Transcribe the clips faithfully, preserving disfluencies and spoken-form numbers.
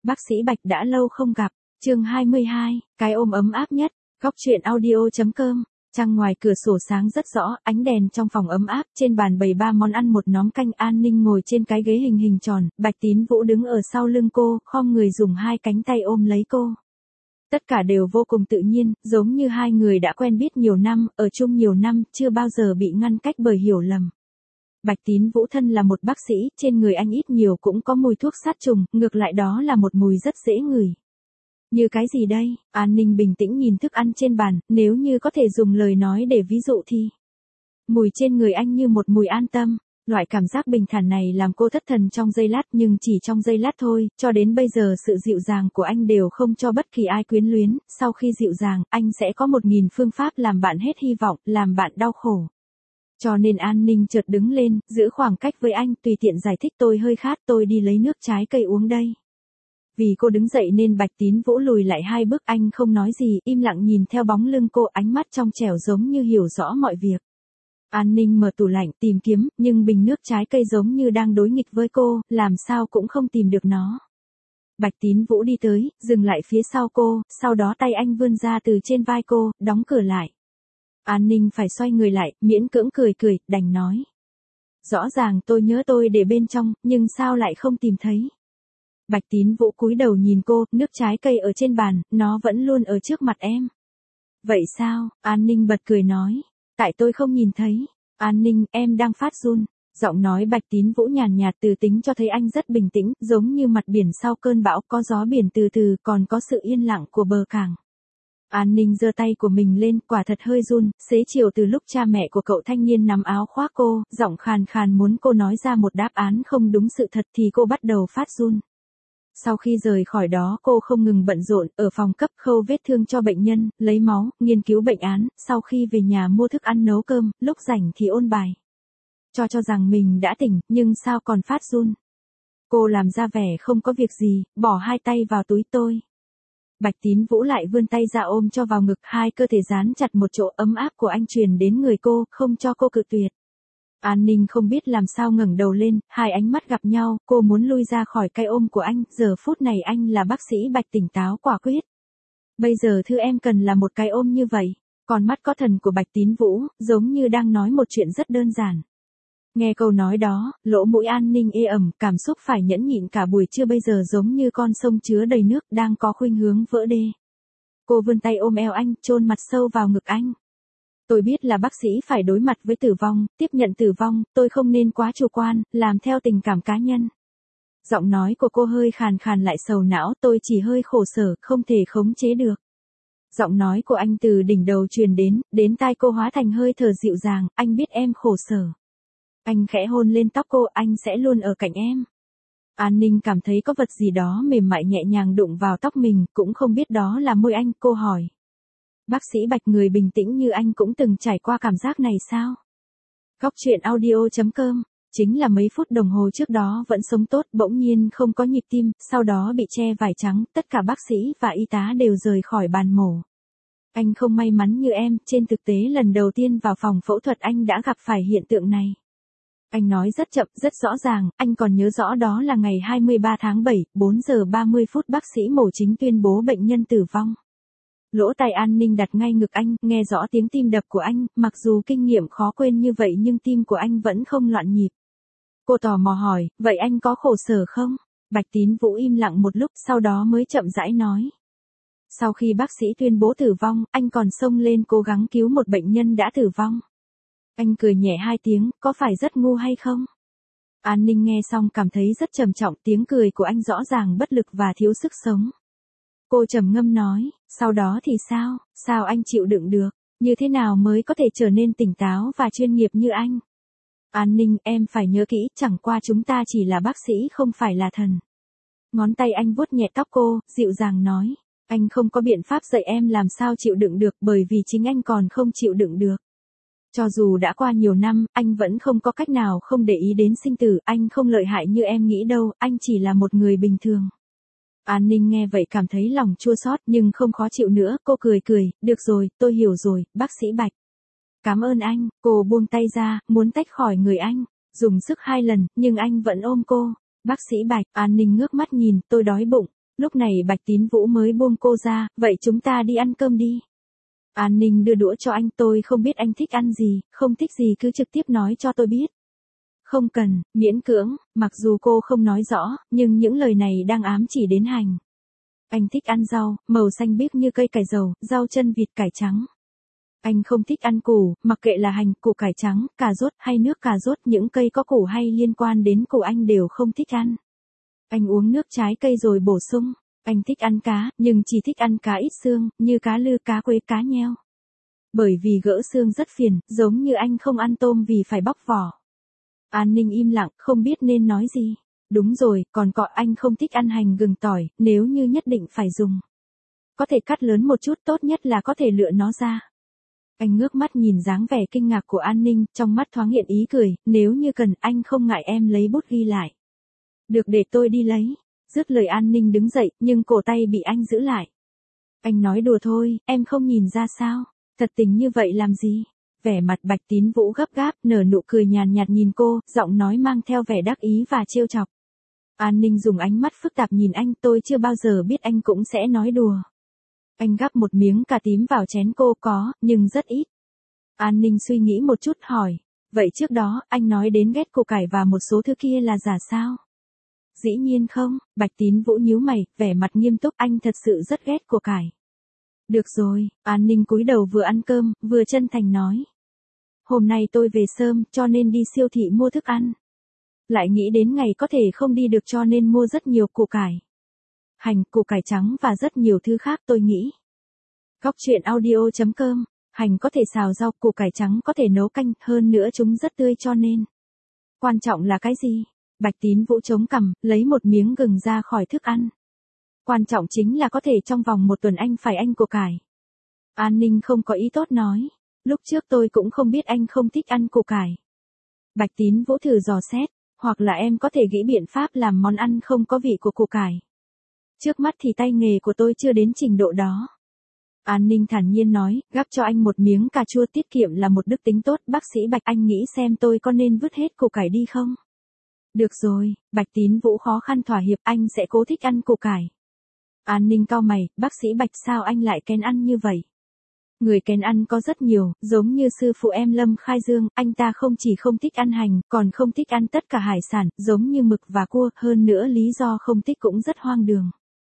Bác sĩ Bạch đã lâu không gặp. Chương hai mươi hai, cái ôm ấm áp nhất. Góc truyện audio.com. Trăng ngoài cửa sổ sáng rất rõ, ánh đèn trong phòng ấm áp, trên bàn bày ba món ăn một nóm canh. An Ninh ngồi trên cái ghế hình hình tròn, Bạch Tín Vũ đứng ở sau lưng cô, khom người dùng hai cánh tay ôm lấy cô. Tất cả đều vô cùng tự nhiên, giống như hai người đã quen biết nhiều năm, ở chung nhiều năm, chưa bao giờ bị ngăn cách bởi hiểu lầm. Bạch Tín Vũ thân là một bác sĩ, trên người anh ít nhiều cũng có mùi thuốc sát trùng, ngược lại đó là một mùi rất dễ ngửi. Như cái gì đây? An Ninh bình tĩnh nhìn thức ăn trên bàn, nếu như có thể dùng lời nói để ví dụ thì mùi trên người anh như một mùi an tâm. Loại cảm giác bình thản này làm cô thất thần trong giây lát, nhưng chỉ trong giây lát thôi, cho đến bây giờ sự dịu dàng của anh đều không cho bất kỳ ai quyến luyến, sau khi dịu dàng, anh sẽ có một nghìn phương pháp làm bạn hết hy vọng, làm bạn đau khổ. Cho nên An Ninh chợt đứng lên, giữ khoảng cách với anh, tùy tiện giải thích tôi hơi khát, tôi đi lấy nước trái cây uống đây. Vì cô đứng dậy nên Bạch Tín Vũ lùi lại hai bước, anh không nói gì, im lặng nhìn theo bóng lưng cô, ánh mắt trong trẻo giống như hiểu rõ mọi việc. An Ninh mở tủ lạnh tìm kiếm, nhưng bình nước trái cây giống như đang đối nghịch với cô, làm sao cũng không tìm được nó. Bạch Tín Vũ đi tới, dừng lại phía sau cô, sau đó tay anh vươn ra từ trên vai cô, đóng cửa lại. An Ninh phải xoay người lại, miễn cưỡng cười cười, đành nói. Rõ ràng tôi nhớ tôi để bên trong, nhưng sao lại không tìm thấy. Bạch Tín Vũ cúi đầu nhìn cô, nước trái cây ở trên bàn, nó vẫn luôn ở trước mặt em. Vậy sao? An Ninh bật cười nói. Tại tôi không nhìn thấy. An Ninh, em đang phát run. Giọng nói Bạch Tín Vũ nhàn nhạt từ tính cho thấy anh rất bình tĩnh, giống như mặt biển sau cơn bão, có gió biển từ từ, còn có sự yên lặng của bờ cảng. An Ninh giơ tay của mình lên, quả thật hơi run, xế chiều từ lúc cha mẹ của cậu thanh niên nắm áo khoác cô, giọng khàn khàn muốn cô nói ra một đáp án không đúng sự thật thì cô bắt đầu phát run. Sau khi rời khỏi đó cô không ngừng bận rộn, ở phòng cấp khâu vết thương cho bệnh nhân, lấy máu, nghiên cứu bệnh án, sau khi về nhà mua thức ăn nấu cơm, lúc rảnh thì ôn bài. Cho cho rằng mình đã tỉnh, nhưng sao còn phát run. Cô làm ra vẻ không có việc gì, bỏ hai tay vào túi tôi. Bạch Tín Vũ lại vươn tay ra ôm cho vào ngực, hai cơ thể dán chặt một chỗ, ấm áp của anh truyền đến người cô, không cho cô cự tuyệt. An Ninh không biết làm sao ngẩng đầu lên, hai ánh mắt gặp nhau, cô muốn lui ra khỏi cái ôm của anh, giờ phút này anh là bác sĩ Bạch tỉnh táo quả quyết. Bây giờ thứ em cần là một cái ôm như vậy. Con mắt có thần của Bạch Tín Vũ, giống như đang nói một chuyện rất đơn giản. Nghe câu nói đó, lỗ mũi An Ninh ê ẩm, cảm xúc phải nhẫn nhịn cả buổi trưa bây giờ giống như con sông chứa đầy nước đang có khuynh hướng vỡ đê. Cô vươn tay ôm eo anh, chôn mặt sâu vào ngực anh. Tôi biết là bác sĩ phải đối mặt với tử vong, tiếp nhận tử vong, tôi không nên quá chủ quan, làm theo tình cảm cá nhân. Giọng nói của cô hơi khàn khàn lại sầu não, tôi chỉ hơi khổ sở, không thể khống chế được. Giọng nói của anh từ đỉnh đầu truyền đến, đến tai cô hóa thành hơi thở dịu dàng, anh biết em khổ sở. Anh khẽ hôn lên tóc cô, anh sẽ luôn ở cạnh em. An Ninh cảm thấy có vật gì đó mềm mại nhẹ nhàng đụng vào tóc mình, cũng không biết đó là môi anh, cô hỏi. Bác sĩ Bạch, người bình tĩnh như anh cũng từng trải qua cảm giác này sao? Góc truyện audio.com. Chính là mấy phút đồng hồ trước đó vẫn sống tốt, bỗng nhiên không có nhịp tim, sau đó bị che vải trắng, tất cả bác sĩ và y tá đều rời khỏi bàn mổ. Anh không may mắn như em, trên thực tế lần đầu tiên vào phòng phẫu thuật anh đã gặp phải hiện tượng này. Anh nói rất chậm, rất rõ ràng, anh còn nhớ rõ đó là ngày hai mươi ba tháng bảy, bốn giờ ba mươi phút bác sĩ mổ chính tuyên bố bệnh nhân tử vong. Lỗ tai An Ninh đặt ngay ngực anh, nghe rõ tiếng tim đập của anh, mặc dù kinh nghiệm khó quên như vậy nhưng tim của anh vẫn không loạn nhịp. Cô tò mò hỏi, vậy anh có khổ sở không? Bạch Tín Vũ im lặng một lúc, sau đó mới chậm rãi nói. Sau khi bác sĩ tuyên bố tử vong, anh còn xông lên cố gắng cứu một bệnh nhân đã tử vong. Anh cười nhẹ hai tiếng, có phải rất ngu hay không? An Ninh nghe xong cảm thấy rất trầm trọng, tiếng cười của anh rõ ràng bất lực và thiếu sức sống. Cô trầm ngâm nói, sau đó thì sao, sao anh chịu đựng được, như thế nào mới có thể trở nên tỉnh táo và chuyên nghiệp như anh? An Ninh, em phải nhớ kỹ, chẳng qua chúng ta chỉ là bác sĩ không phải là thần. Ngón tay anh vuốt nhẹ tóc cô, dịu dàng nói, anh không có biện pháp dạy em làm sao chịu đựng được bởi vì chính anh còn không chịu đựng được. Cho dù đã qua nhiều năm, anh vẫn không có cách nào không để ý đến sinh tử, anh không lợi hại như em nghĩ đâu, anh chỉ là một người bình thường. An Ninh nghe vậy cảm thấy lòng chua xót nhưng không khó chịu nữa, cô cười cười, được rồi, tôi hiểu rồi, bác sĩ Bạch. Cảm ơn anh, cô buông tay ra, muốn tách khỏi người anh, dùng sức hai lần, nhưng anh vẫn ôm cô. Bác sĩ Bạch, An Ninh ngước mắt nhìn, tôi đói bụng. Lúc này Bạch Tín Vũ mới buông cô ra, vậy chúng ta đi ăn cơm đi. An Ninh đưa đũa cho anh, tôi không biết anh thích ăn gì, không thích gì cứ trực tiếp nói cho tôi biết. Không cần, miễn cưỡng, mặc dù cô không nói rõ, nhưng những lời này đang ám chỉ đến Hành. Anh thích ăn rau, màu xanh biếc như cây cải dầu, rau chân vịt, cải trắng. Anh không thích ăn củ, mặc kệ là hành, củ cải trắng, cà rốt hay nước cà rốt, những cây có củ hay liên quan đến củ anh đều không thích ăn. Anh uống nước trái cây rồi bổ sung. Anh thích ăn cá, nhưng chỉ thích ăn cá ít xương, như cá lư, cá quế, cá nheo. Bởi vì gỡ xương rất phiền, giống như anh không ăn tôm vì phải bóc vỏ. An Ninh im lặng, không biết nên nói gì. Đúng rồi, còn cọ anh không thích ăn hành gừng tỏi, nếu như nhất định phải dùng. Có thể cắt lớn một chút, tốt nhất là có thể lựa nó ra. Anh ngước mắt nhìn dáng vẻ kinh ngạc của An Ninh, trong mắt thoáng hiện ý cười, nếu như cần anh không ngại em lấy bút ghi lại. Được, để tôi đi lấy. Dứt lời An Ninh đứng dậy, nhưng cổ tay bị anh giữ lại. Anh nói đùa thôi, em không nhìn ra sao? Thật tình như vậy làm gì? Vẻ mặt Bạch Tín Vũ gấp gáp, nở nụ cười nhàn nhạt nhìn cô, giọng nói mang theo vẻ đắc ý và trêu chọc. An Ninh dùng ánh mắt phức tạp nhìn anh, tôi chưa bao giờ biết anh cũng sẽ nói đùa. Anh gắp một miếng cà tím vào chén cô, có, nhưng rất ít. An Ninh suy nghĩ một chút hỏi, vậy trước đó, anh nói đến ghét củ cải và một số thứ kia là giả sao? Dĩ nhiên không, Bạch Tín Vũ nhíu mày, vẻ mặt nghiêm túc, anh thật sự rất ghét củ cải. Được rồi, An Ninh cúi đầu vừa ăn cơm, vừa chân thành nói. Hôm nay tôi về sớm, cho nên đi siêu thị mua thức ăn. Lại nghĩ đến ngày có thể không đi được cho nên mua rất nhiều củ cải. Hành, củ cải trắng và rất nhiều thứ khác tôi nghĩ. Góc truyện audio chấm com, hành có thể xào rau, củ cải trắng có thể nấu canh, hơn nữa chúng rất tươi cho nên. Quan trọng là cái gì? Bạch Tín Vũ chống cằm, lấy một miếng gừng ra khỏi thức ăn. Quan trọng chính là có thể trong vòng một tuần anh phải ăn củ cải. An Ninh không có ý tốt nói. Lúc trước tôi cũng không biết anh không thích ăn củ cải. Bạch Tín Vũ thử dò xét, hoặc là em có thể nghĩ biện pháp làm món ăn không có vị của củ cải. Trước mắt thì tay nghề của tôi chưa đến trình độ đó. An Ninh thản nhiên nói, gắp cho anh một miếng cà chua, tiết kiệm là một đức tính tốt, bác sĩ Bạch, anh nghĩ xem tôi có nên vứt hết củ cải đi không? Được rồi, Bạch Tín Vũ khó khăn thỏa hiệp, anh sẽ cố thích ăn củ cải. An Ninh cau mày, bác sĩ Bạch, sao anh lại kén ăn như vậy? Người kén ăn có rất nhiều, giống như sư phụ em Lâm Khai Dương, anh ta không chỉ không thích ăn hành, còn không thích ăn tất cả hải sản, giống như mực và cua, hơn nữa lý do không thích cũng rất hoang đường.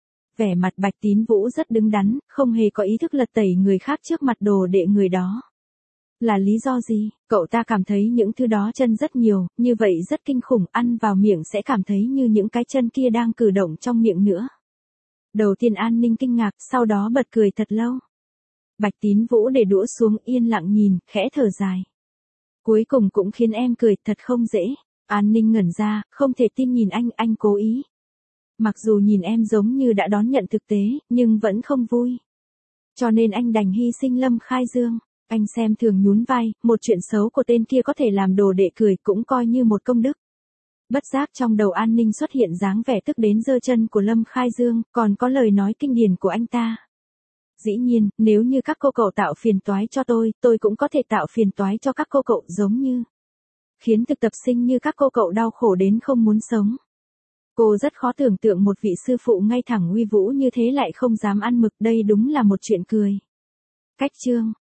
Vẻ mặt Bạch Tín Vũ rất đứng đắn, không hề có ý thức lật tẩy người khác trước mặt đồ đệ người đó. Là lý do gì? Cậu ta cảm thấy những thứ đó chân rất nhiều, như vậy rất kinh khủng, ăn vào miệng sẽ cảm thấy như những cái chân kia đang cử động trong miệng nữa. Đầu tiên An Ninh kinh ngạc, sau đó bật cười thật lâu. Bạch Tín Vũ để đũa xuống, yên lặng nhìn, khẽ thở dài. Cuối cùng cũng khiến em cười, thật không dễ. An Ninh ngẩn ra, không thể tin nhìn anh, anh cố ý. Mặc dù nhìn em giống như đã đón nhận thực tế, nhưng vẫn không vui. Cho nên anh đành hy sinh Lâm Khai Dương. Anh xem thường nhún vai, một chuyện xấu của tên kia có thể làm đồ đệ cười cũng coi như một công đức. Bất giác trong đầu An Ninh xuất hiện dáng vẻ tức đến giơ chân của Lâm Khai Dương, còn có lời nói kinh điển của anh ta. Dĩ nhiên, nếu như các cô cậu tạo phiền toái cho tôi, tôi cũng có thể tạo phiền toái cho các cô cậu giống như. Khiến thực tập sinh như các cô cậu đau khổ đến không muốn sống. Cô rất khó tưởng tượng một vị sư phụ ngay thẳng uy vũ như thế lại không dám ăn mực, đây đúng là một chuyện cười. Cách chương